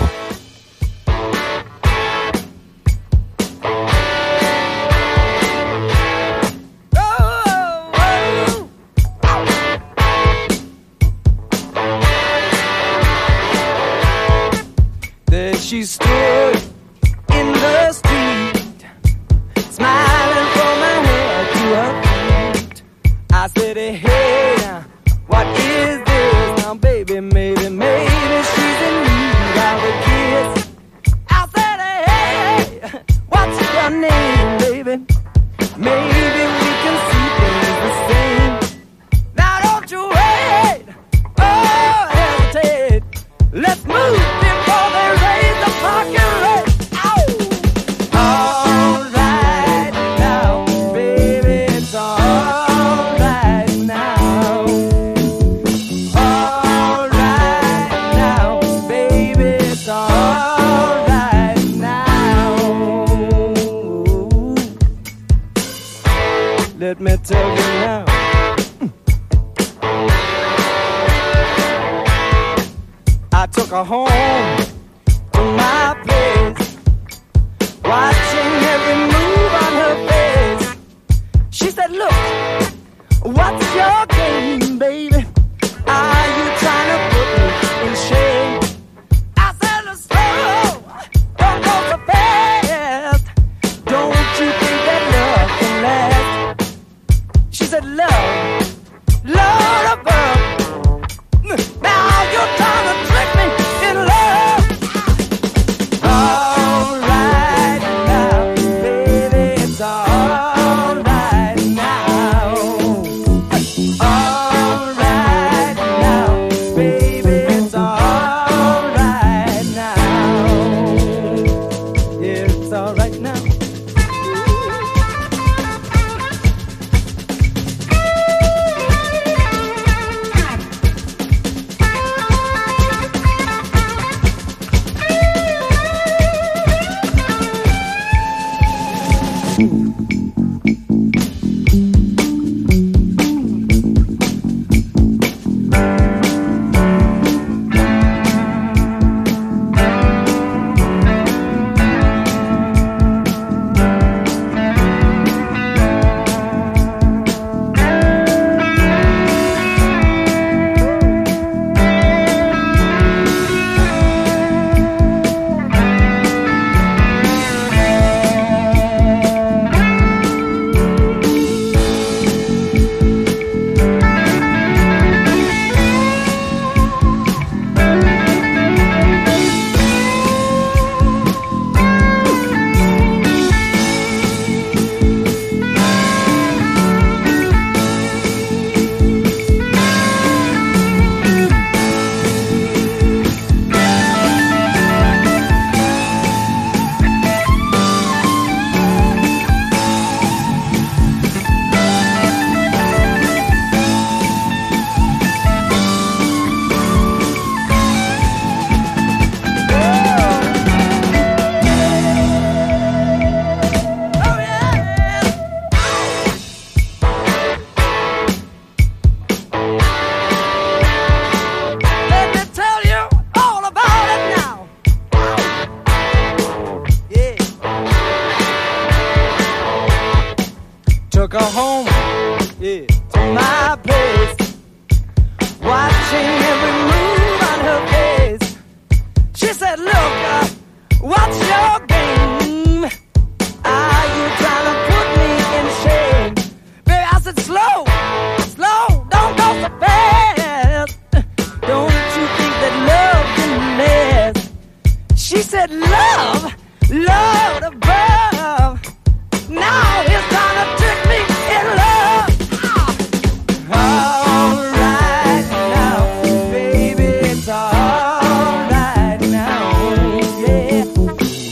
She stood in the street, smiling from her head to her feet. I said, hey, what is this? Now, baby, maybe she's in need of a kiss. I said, hey, what's your name, baby? Maybe we can see things the same. Now, don't you wait, oh, hesitate. Let's move before they raise the parking rate. All right now, baby, it's all right now. All right now, baby, it's all right now. Let me tell you now. I took her home to my place, watching every move on her face. She said, look, what's your game, baby? Are you trying to put me in shame? I said, let's slow, don't go so fast. Don't you think that love can last? She said, love, love above. Now you're trying to trick me in love. All right now, baby, it's all right now. All right now, baby, it's all right now. Yeah, it's all right now. Took her home, yeah, to my place, watching every move on her face. She said, look, what's your game? Are you trying to put me in shame? Baby, I said, slow, slow, don't go so fast. Don't you think that love can last? She said, love, love above. Now it's time to trick me in love. All right now, baby, it's all right now, yeah.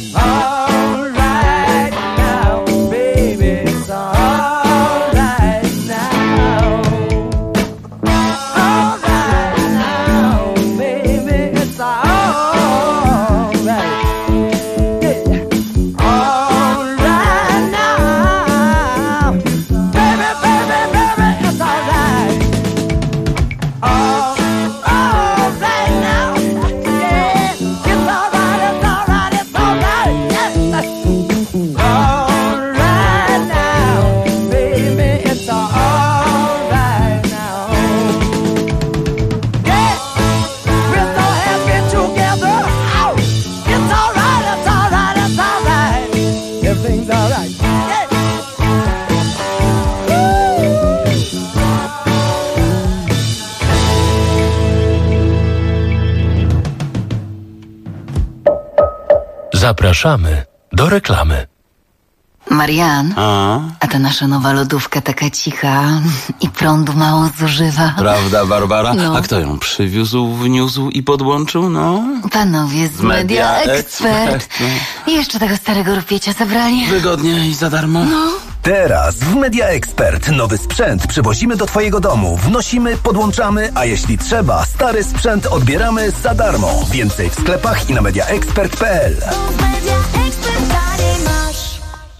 Zapraszamy do reklamy. Marian, a ta nasza nowa lodówka taka cicha i prądu mało zużywa. Prawda, Barbara? No. A kto ją przywiózł, wniósł i podłączył? No, panowie z Media Expert. I jeszcze tego starego rupiecia zabrali. Wygodnie i za darmo. No. Teraz w Media Expert nowy sprzęt przywozimy do twojego domu, wnosimy, podłączamy, a jeśli trzeba, stary sprzęt odbieramy za darmo. Więcej w sklepach i na mediaexpert.pl.